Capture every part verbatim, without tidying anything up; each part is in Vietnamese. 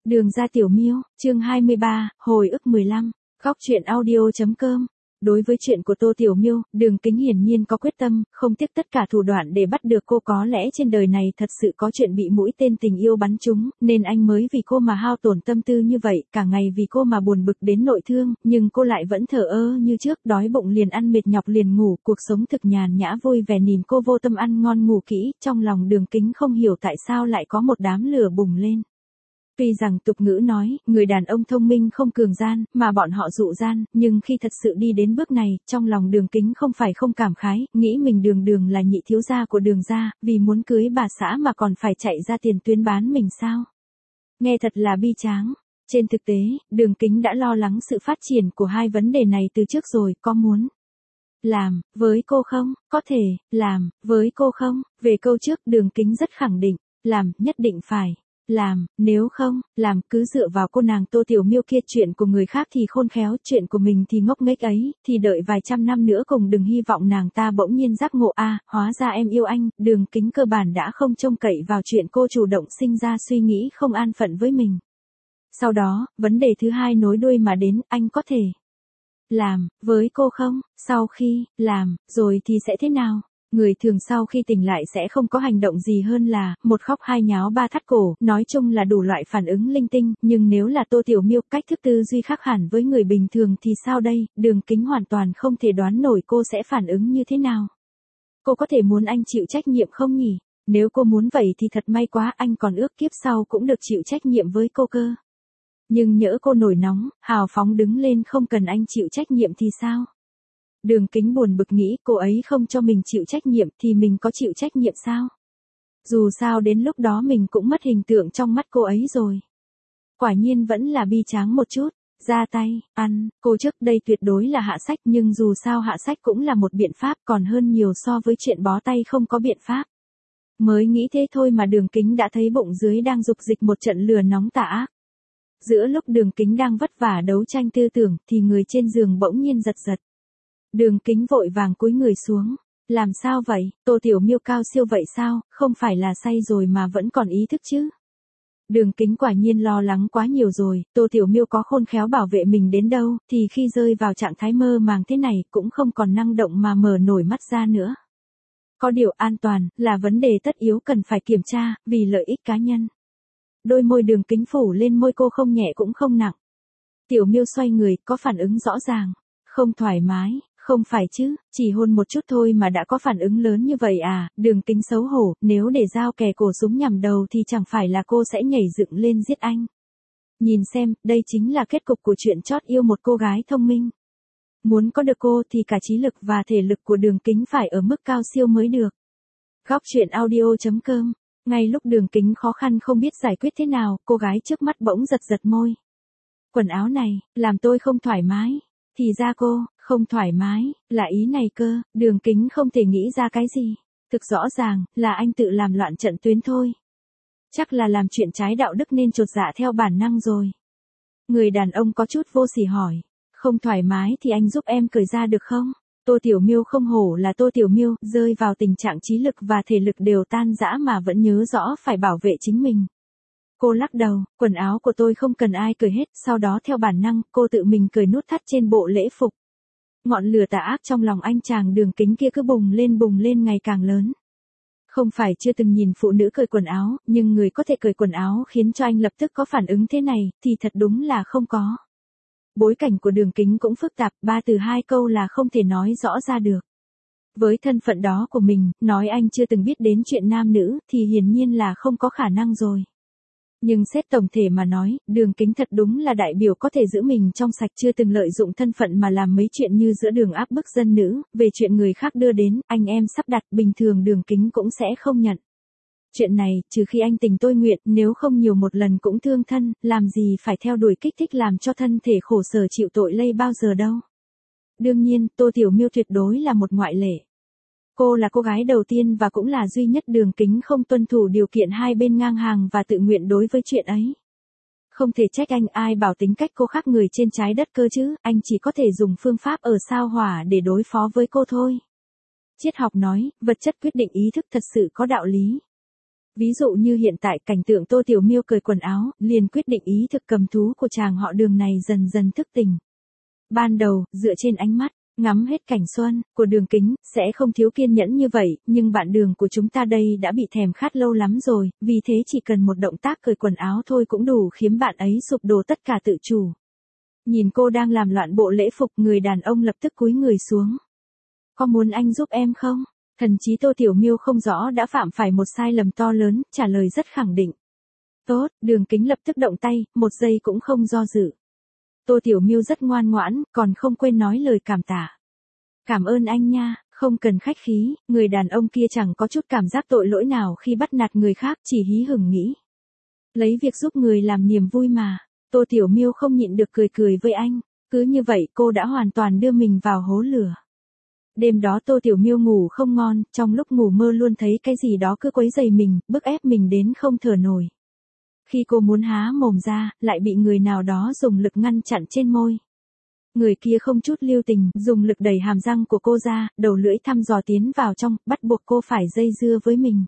Đường ra Tiểu Miêu, chương hai mươi ba, hồi ức mười lăm, góc truyện audio chấm com. Đối với chuyện của Tô Tiểu Miêu, Đường Kính hiển nhiên có quyết tâm, không tiếc tất cả thủ đoạn để bắt được cô. Có lẽ trên đời này thật sự có chuyện bị mũi tên tình yêu bắn trúng, nên anh mới vì cô mà hao tổn tâm tư như vậy, cả ngày vì cô mà buồn bực đến nội thương, nhưng cô lại vẫn thờ ơ như trước, đói bụng liền ăn, mệt nhọc liền ngủ, cuộc sống thực nhàn nhã vui vẻ nhìn cô vô tâm ăn ngon ngủ kỹ. Trong lòng Đường Kính không hiểu tại sao lại có một đám lửa bùng lên. Tuy rằng tục ngữ nói, người đàn ông thông minh không cường gian, mà bọn họ dụ gian, nhưng khi thật sự đi đến bước này, trong lòng Đường Kính không phải không cảm khái, nghĩ mình Đường Đường là nhị thiếu gia của Đường gia, vì muốn cưới bà xã mà còn phải chạy ra tiền tuyến bán mình sao? Nghe thật là bi tráng. Trên thực tế, Đường Kính đã lo lắng sự phát triển của hai vấn đề này từ trước rồi, có muốn làm với cô không? Có thể làm với cô không? Về câu trước, Đường Kính rất khẳng định, làm, nhất định phải làm, nếu không, làm, cứ dựa vào cô nàng Tô Tiểu Miêu kia. Chuyện của người khác thì khôn khéo, chuyện của mình thì ngốc nghếch ấy, thì đợi vài trăm năm nữa cùng đừng hy vọng nàng ta bỗng nhiên giác ngộ. A, à, hóa ra em yêu anh. Đường Kính cơ bản đã không trông cậy vào chuyện cô chủ động sinh ra suy nghĩ không an phận với mình. Sau đó, vấn đề thứ hai nối đuôi mà đến, anh có thể làm với cô không? Sau khi làm rồi thì sẽ thế nào? Người thường sau khi tỉnh lại sẽ không có hành động gì hơn là, một khóc hai nháo ba thắt cổ, nói chung là đủ loại phản ứng linh tinh, nhưng nếu là Tô Tiểu Miêu, cách thức tư duy khác hẳn với người bình thường thì sao đây? Đường Kính hoàn toàn không thể đoán nổi cô sẽ phản ứng như thế nào. Cô có thể muốn anh chịu trách nhiệm không nhỉ? Nếu cô muốn vậy thì thật may quá, anh còn ước kiếp sau cũng được chịu trách nhiệm với cô cơ. Nhưng nhỡ cô nổi nóng, hào phóng đứng lên không cần anh chịu trách nhiệm thì sao? Đường Kính buồn bực nghĩ, cô ấy không cho mình chịu trách nhiệm thì mình có chịu trách nhiệm sao? Dù sao đến lúc đó mình cũng mất hình tượng trong mắt cô ấy rồi. Quả nhiên vẫn là bi tráng một chút. Ra tay, ăn, cô trước đây tuyệt đối là hạ sách, nhưng dù sao hạ sách cũng là một biện pháp, còn hơn nhiều so với chuyện bó tay không có biện pháp. Mới nghĩ thế thôi mà Đường Kính đã thấy bụng dưới đang dục dịch một trận lửa nóng tà ác. Giữa lúc Đường Kính đang vất vả đấu tranh tư tưởng thì người trên giường bỗng nhiên giật giật. Đường Kính vội vàng cúi người xuống. Làm sao vậy? Tô Tiểu Miêu cao siêu vậy sao? Không phải là say rồi mà vẫn còn ý thức chứ? Đường Kính quả nhiên lo lắng quá nhiều rồi. Tô Tiểu Miêu có khôn khéo bảo vệ mình đến đâu, thì khi rơi vào trạng thái mơ màng thế này cũng không còn năng động mà mở nổi mắt ra nữa. Có điều an toàn là vấn đề tất yếu cần phải kiểm tra, vì lợi ích cá nhân. Đôi môi Đường Kính phủ lên môi cô, không nhẹ cũng không nặng. Tiểu Miêu xoay người, có phản ứng rõ ràng. Không thoải mái. Không phải chứ, chỉ hôn một chút thôi mà đã có phản ứng lớn như vậy à? Đường Kính xấu hổ, nếu để dao kề cổ súng nhằm đầu thì chẳng phải là cô sẽ nhảy dựng lên giết anh. Nhìn xem, đây chính là kết cục của chuyện chót yêu một cô gái thông minh. Muốn có được cô thì cả trí lực và thể lực của Đường Kính phải ở mức cao siêu mới được. Góc truyện audio chấm com. Ngay lúc Đường Kính khó khăn không biết giải quyết thế nào, cô gái trước mắt bỗng giật giật môi. Quần áo này, làm tôi không thoải mái. Thì ra cô không thoải mái, là ý này cơ. Đường Kính không thể nghĩ ra cái gì. Thực rõ ràng, là anh tự làm loạn trận tuyến thôi. Chắc là làm chuyện trái đạo đức nên chột dạ theo bản năng rồi. Người đàn ông có chút vô sỉ hỏi. Không thoải mái thì anh giúp em cởi ra được không? Tô Tiểu Miêu không hổ là Tô Tiểu Miêu, rơi vào tình trạng trí lực và thể lực đều tan rã mà vẫn nhớ rõ phải bảo vệ chính mình. Cô lắc đầu, quần áo của tôi không cần ai cởi hết, sau đó theo bản năng, cô tự mình cởi nút thắt trên bộ lễ phục. Ngọn lửa tà ác trong lòng anh chàng Đường Kính kia cứ bùng lên bùng lên ngày càng lớn. Không phải chưa từng nhìn phụ nữ cởi quần áo, nhưng người có thể cởi quần áo khiến cho anh lập tức có phản ứng thế này, thì thật đúng là không có. Bối cảnh của Đường Kính cũng phức tạp, ba từ hai câu là không thể nói rõ ra được. Với thân phận đó của mình, nói anh chưa từng biết đến chuyện nam nữ, thì hiển nhiên là không có khả năng rồi. Nhưng xét tổng thể mà nói, Đường Kính thật đúng là đại biểu có thể giữ mình trong sạch, chưa từng lợi dụng thân phận mà làm mấy chuyện như giữa đường áp bức dân nữ. Về chuyện người khác đưa đến, anh em sắp đặt, bình thường Đường Kính cũng sẽ không nhận. Chuyện này, trừ khi anh tình tôi nguyện, nếu không nhiều một lần cũng thương thân, làm gì phải theo đuổi kích thích làm cho thân thể khổ sở chịu tội lây bao giờ đâu. Đương nhiên, Tô Tiểu Miêu tuyệt đối là một ngoại lệ. Cô là cô gái đầu tiên và cũng là duy nhất Đường Kính không tuân thủ điều kiện hai bên ngang hàng và tự nguyện đối với chuyện ấy. Không thể trách anh, ai bảo tính cách cô khác người trên trái đất cơ chứ, anh chỉ có thể dùng phương pháp ở sao hỏa để đối phó với cô thôi. Triết học nói, vật chất quyết định ý thức thật sự có đạo lý. Ví dụ như hiện tại cảnh tượng Tô Tiểu Miêu cởi quần áo, liền quyết định ý thực cầm thú của chàng họ Đường này dần dần thức tỉnh. Ban đầu, dựa trên ánh mắt, ngắm hết cảnh xuân, của Đường Kính, sẽ không thiếu kiên nhẫn như vậy, nhưng bạn Đường của chúng ta đây đã bị thèm khát lâu lắm rồi, vì thế chỉ cần một động tác cởi quần áo thôi cũng đủ khiến bạn ấy sụp đổ tất cả tự chủ. Nhìn cô đang làm loạn bộ lễ phục, người đàn ông lập tức cúi người xuống. Có muốn anh giúp em không? Thần trí Tô Tiểu Miêu không rõ đã phạm phải một sai lầm to lớn, trả lời rất khẳng định. Tốt, Đường Kính lập tức động tay, một giây cũng không do dự. Tô Tiểu Miêu rất ngoan ngoãn, còn không quên nói lời cảm tạ. Cảm ơn anh nha, không cần khách khí, người đàn ông kia chẳng có chút cảm giác tội lỗi nào khi bắt nạt người khác, chỉ hí hửng nghĩ. Lấy việc giúp người làm niềm vui mà. Tô Tiểu Miêu không nhịn được cười cười với anh, cứ như vậy cô đã hoàn toàn đưa mình vào hố lửa. Đêm đó Tô Tiểu Miêu ngủ không ngon, trong lúc ngủ mơ luôn thấy cái gì đó cứ quấy rầy mình, bức ép mình đến không thở nổi. Khi cô muốn há mồm ra, lại bị người nào đó dùng lực ngăn chặn trên môi. Người kia không chút lưu tình, dùng lực đẩy hàm răng của cô ra, đầu lưỡi thăm dò tiến vào trong, bắt buộc cô phải dây dưa với mình.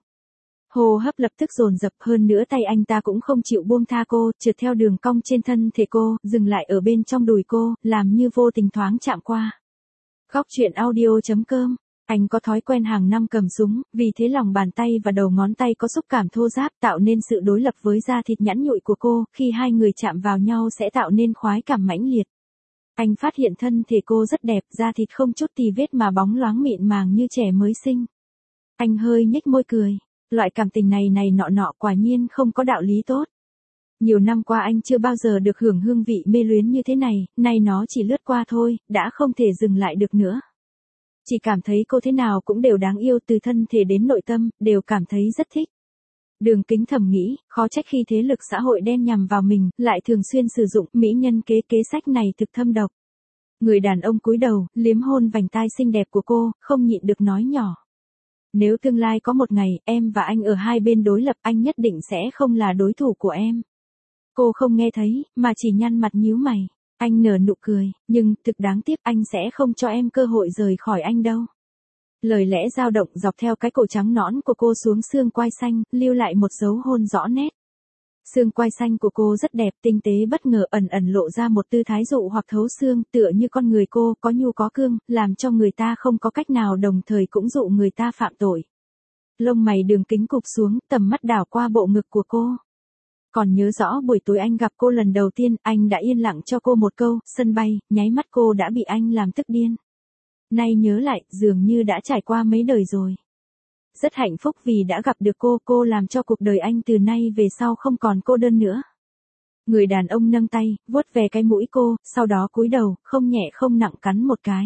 Hô hấp lập tức dồn dập, hơn nữa tay anh ta cũng không chịu buông tha cô, trượt theo đường cong trên thân thể cô, dừng lại ở bên trong đùi cô, làm như vô tình thoáng chạm qua. Góc truyện audio chấm com. Anh có thói quen hàng năm cầm súng, vì thế lòng bàn tay và đầu ngón tay có xúc cảm thô ráp tạo nên sự đối lập với da thịt nhẵn nhụi của cô, khi hai người chạm vào nhau sẽ tạo nên khoái cảm mãnh liệt. Anh phát hiện thân thể cô rất đẹp, da thịt không chút tì vết mà bóng loáng mịn màng như trẻ mới sinh. Anh hơi nhếch môi cười, loại cảm tình này này nọ nọ quả nhiên không có đạo lý tốt. Nhiều năm qua anh chưa bao giờ được hưởng hương vị mê luyến như thế này, nay nó chỉ lướt qua thôi, đã không thể dừng lại được nữa. Chỉ cảm thấy cô thế nào cũng đều đáng yêu, từ thân thể đến nội tâm, đều cảm thấy rất thích. Đường Kính thầm nghĩ, khó trách khi thế lực xã hội đen nhằm vào mình, lại thường xuyên sử dụng mỹ nhân kế kế sách này thực thâm độc. Người đàn ông cúi đầu, liếm hôn vành tai xinh đẹp của cô, không nhịn được nói nhỏ. Nếu tương lai có một ngày, em và anh ở hai bên đối lập, anh nhất định sẽ không là đối thủ của em. Cô không nghe thấy, mà chỉ nhăn mặt nhíu mày. Anh nở nụ cười, nhưng, thực đáng tiếc anh sẽ không cho em cơ hội rời khỏi anh đâu. Lời lẽ dao động dọc theo cái cổ trắng nõn của cô xuống xương quai xanh, lưu lại một dấu hôn rõ nét. Xương quai xanh của cô rất đẹp, tinh tế bất ngờ ẩn ẩn lộ ra một tư thái dụ hoặc thấu xương, tựa như con người cô, có nhu có cương, làm cho người ta không có cách nào đồng thời cũng dụ người ta phạm tội. Lông mày Đường Kính cụp xuống, tầm mắt đảo qua bộ ngực của cô. Còn nhớ rõ buổi tối anh gặp cô lần đầu tiên, anh đã yên lặng cho cô một câu, sân bay, nháy mắt cô đã bị anh làm tức điên. Nay nhớ lại, dường như đã trải qua mấy đời rồi. Rất hạnh phúc vì đã gặp được cô, cô làm cho cuộc đời anh từ nay về sau không còn cô đơn nữa. Người đàn ông nâng tay, vuốt về cái mũi cô, sau đó cúi đầu, không nhẹ không nặng cắn một cái.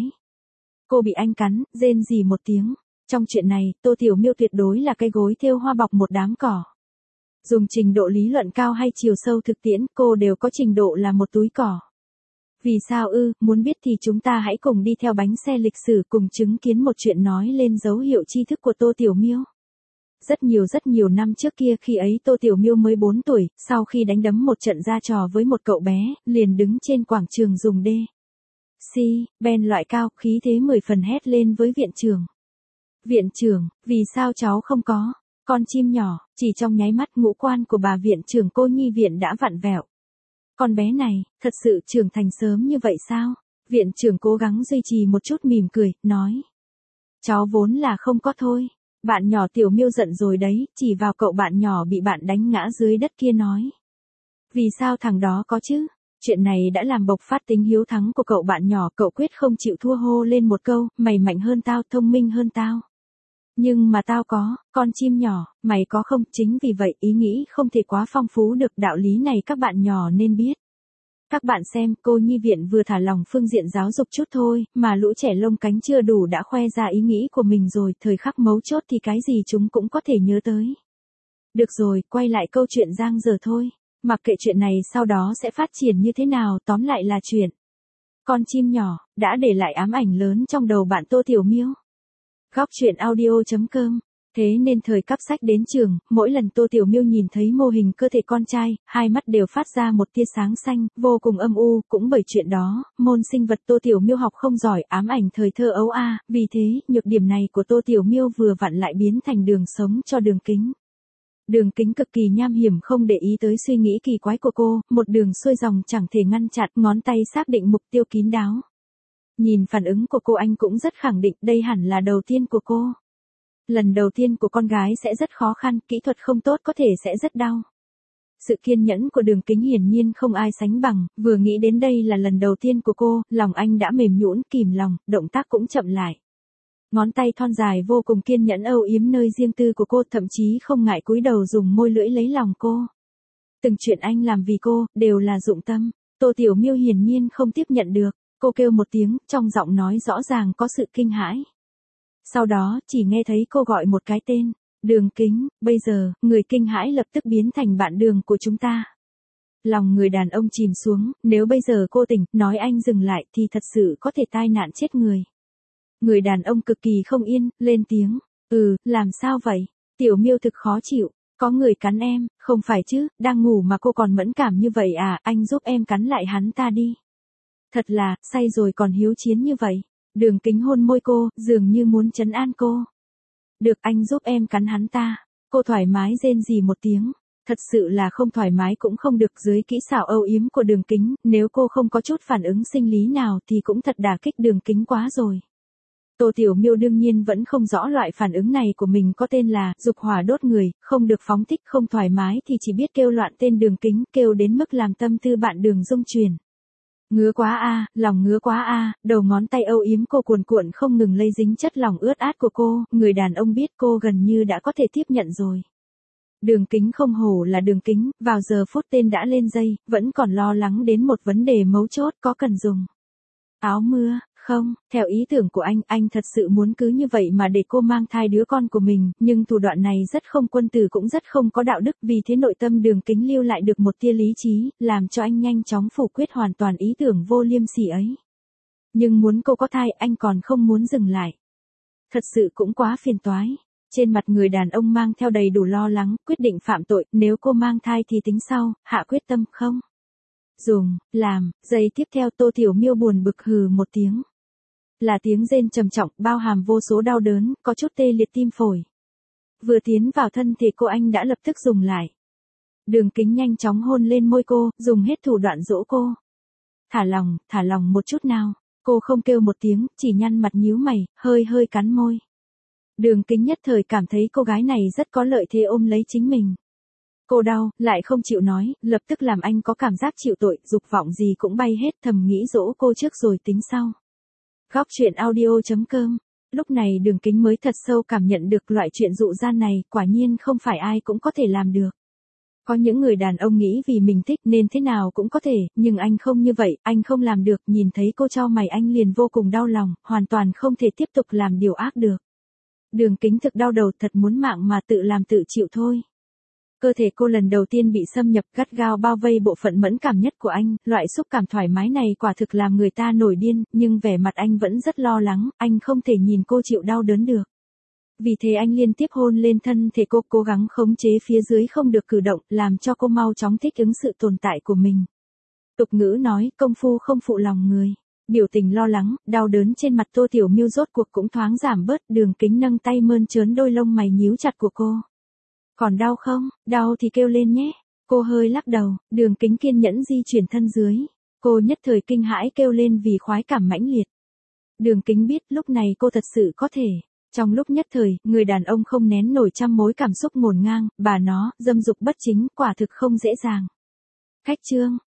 Cô bị anh cắn, rên rỉ một tiếng. Trong chuyện này, Tô Tiểu Miêu tuyệt đối là cây gối thêu hoa bọc một đám cỏ. Dùng trình độ lý luận cao hay chiều sâu thực tiễn, cô đều có trình độ là một túi cỏ. Vì sao ư, muốn biết thì chúng ta hãy cùng đi theo bánh xe lịch sử cùng chứng kiến một chuyện nói lên dấu hiệu tri thức của Tô Tiểu Miêu. Rất nhiều rất nhiều năm trước kia, khi ấy Tô Tiểu Miêu mới bốn tuổi, sau khi đánh đấm một trận ra trò với một cậu bé, liền đứng trên quảng trường dùng đê. Si, ben loại cao, khí thế mười phần hét lên với viện trưởng. Viện trưởng, vì sao cháu không có? Con chim nhỏ, chỉ trong nháy mắt ngũ quan của bà viện trưởng cô nhi viện đã vặn vẹo. Con bé này, thật sự trưởng thành sớm như vậy sao? Viện trưởng cố gắng duy trì một chút mỉm cười, nói. Cháu vốn là không có thôi. Bạn nhỏ Tiểu Miêu giận rồi đấy, chỉ vào cậu bạn nhỏ bị bạn đánh ngã dưới đất kia nói. Vì sao thằng đó có chứ? Chuyện này đã làm bộc phát tính hiếu thắng của cậu bạn nhỏ, cậu quyết không chịu thua, hô lên một câu, mày mạnh hơn tao, thông minh hơn tao. Nhưng mà tao có, con chim nhỏ, mày có không? Chính vì vậy ý nghĩ không thể quá phong phú được, đạo lý này các bạn nhỏ nên biết. Các bạn xem, cô nhi viện vừa thả lỏng phương diện giáo dục chút thôi, mà lũ trẻ lông cánh chưa đủ đã khoe ra ý nghĩ của mình rồi, thời khắc mấu chốt thì cái gì chúng cũng có thể nhớ tới. Được rồi, quay lại câu chuyện giang dở thôi. Mặc kệ chuyện này sau đó sẽ phát triển như thế nào, tóm lại là chuyện. Con chim nhỏ, đã để lại ám ảnh lớn trong đầu bạn Tô Tiểu Miêu. Góc truyện audio chấm com. Thế nên thời cấp sách đến trường, mỗi lần Tô Tiểu Miêu nhìn thấy mô hình cơ thể con trai, hai mắt đều phát ra một tia sáng xanh, vô cùng âm u, cũng bởi chuyện đó, môn sinh vật Tô Tiểu Miêu học không giỏi, ám ảnh thời thơ ấu a, vì thế, nhược điểm này của Tô Tiểu Miêu vừa vặn lại biến thành đường sống cho Đường Kính. Đường Kính cực kỳ nham hiểm không để ý tới suy nghĩ kỳ quái của cô, một đường xuôi dòng chẳng thể ngăn chặn, ngón tay xác định mục tiêu kín đáo. Nhìn phản ứng của cô anh cũng rất khẳng định đây hẳn là đầu tiên của cô. Lần đầu tiên của con gái sẽ rất khó khăn, kỹ thuật không tốt có thể sẽ rất đau. Sự kiên nhẫn của Đường Kính hiển nhiên không ai sánh bằng, vừa nghĩ đến đây là lần đầu tiên của cô, lòng anh đã mềm nhũn kìm lòng, động tác cũng chậm lại. Ngón tay thon dài vô cùng kiên nhẫn âu yếm nơi riêng tư của cô, thậm chí không ngại cúi đầu dùng môi lưỡi lấy lòng cô. Từng chuyện anh làm vì cô, đều là dụng tâm. Tô Tiểu Miêu hiển nhiên không tiếp nhận được, cô kêu một tiếng, trong giọng nói rõ ràng có sự kinh hãi. Sau đó, chỉ nghe thấy cô gọi một cái tên, Đường Kính, bây giờ, người kinh hãi lập tức biến thành bạn đường của chúng ta. Lòng người đàn ông chìm xuống, nếu bây giờ cô tỉnh, nói anh dừng lại thì thật sự có thể tai nạn chết người. Người đàn ông cực kỳ không yên, lên tiếng, ừ, làm sao vậy? Tiểu Miêu thực khó chịu, có người cắn em, không phải chứ, đang ngủ mà cô còn mẫn cảm như vậy à, anh giúp em cắn lại hắn ta đi. Thật là, say rồi còn hiếu chiến như vậy. Đường Kính hôn môi cô, dường như muốn trấn an cô. Được, anh giúp em cắn hắn ta. Cô thoải mái rên rỉ một tiếng. Thật sự là không thoải mái cũng không được, dưới kỹ xảo âu yếm của Đường Kính, nếu cô không có chút phản ứng sinh lý nào thì cũng thật đả kích Đường Kính quá rồi. Tô Tiểu Miêu đương nhiên vẫn không rõ loại phản ứng này của mình có tên là dục hỏa đốt người, không được phóng thích, không thoải mái thì chỉ biết kêu loạn tên Đường Kính, kêu đến mức làm tâm tư bạn Đường rung chuyển. Ngứa quá a, lòng ngứa quá a, đầu ngón tay âu yếm cô cuồn cuộn không ngừng lây dính chất lòng ướt át của cô, người đàn ông biết cô gần như đã có thể tiếp nhận rồi. Đường Kính không hổ là Đường Kính, vào giờ phút tên đã lên dây, vẫn còn lo lắng đến một vấn đề mấu chốt có cần dùng áo mưa. Không, theo ý tưởng của anh, anh thật sự muốn cứ như vậy mà để cô mang thai đứa con của mình, nhưng thủ đoạn này rất không quân tử cũng rất không có đạo đức, vì thế nội tâm Đường Kính lưu lại được một tia lý trí, làm cho anh nhanh chóng phủ quyết hoàn toàn ý tưởng vô liêm sỉ ấy. Nhưng muốn cô có thai, anh còn không muốn dừng lại. Thật sự cũng quá phiền toái. Trên mặt người đàn ông mang theo đầy đủ lo lắng, quyết định phạm tội, nếu cô mang thai thì tính sau, hạ quyết tâm không? Dùng, làm, giây tiếp theo Tô Tiểu Miêu buồn bực hừ một tiếng. Là tiếng rên trầm trọng, bao hàm vô số đau đớn, có chút tê liệt tim phổi. Vừa tiến vào thân thể cô anh đã lập tức dùng lại. Đường Kính nhanh chóng hôn lên môi cô, dùng hết thủ đoạn dỗ cô. Thả lòng, thả lòng một chút nào. Cô không kêu một tiếng, chỉ nhăn mặt nhíu mày, hơi hơi cắn môi. Đường Kính nhất thời cảm thấy cô gái này rất có lợi thế ôm lấy chính mình. Cô đau, lại không chịu nói, lập tức làm anh có cảm giác chịu tội, dục vọng gì cũng bay hết, thầm nghĩ dỗ cô trước rồi tính sau. Góc truyện audio chấm com. Lúc này Đường Kính mới thật sâu cảm nhận được loại chuyện dụ gian này, quả nhiên không phải ai cũng có thể làm được. Có những người đàn ông nghĩ vì mình thích nên thế nào cũng có thể, nhưng anh không như vậy, anh không làm được, nhìn thấy cô chau mày anh liền vô cùng đau lòng, hoàn toàn không thể tiếp tục làm điều ác được. Đường Kính thực đau đầu, thật muốn mạng mà tự làm tự chịu thôi. Cơ thể cô lần đầu tiên bị xâm nhập, gắt gao bao vây bộ phận mẫn cảm nhất của anh, loại xúc cảm thoải mái này quả thực làm người ta nổi điên, nhưng vẻ mặt anh vẫn rất lo lắng, anh không thể nhìn cô chịu đau đớn được. Vì thế anh liên tiếp hôn lên thân thể cô, cố gắng khống chế phía dưới không được cử động, làm cho cô mau chóng thích ứng sự tồn tại của mình. Tục ngữ nói, công phu không phụ lòng người. Biểu tình lo lắng, đau đớn trên mặt Tô Tiểu Miêu rốt cuộc cũng thoáng giảm bớt, Đường Kính nâng tay mơn trớn đôi lông mày nhíu chặt của cô. Còn đau không? Đau thì kêu lên nhé. Cô hơi lắc đầu, Đường Kính kiên nhẫn di chuyển thân dưới. Cô nhất thời kinh hãi kêu lên vì khoái cảm mãnh liệt. Đường Kính biết lúc này cô thật sự có thể. Trong lúc nhất thời, người đàn ông không nén nổi trăm mối cảm xúc ngổn ngang, bà nó, dâm dục bất chính, quả thực không dễ dàng. Khách trương,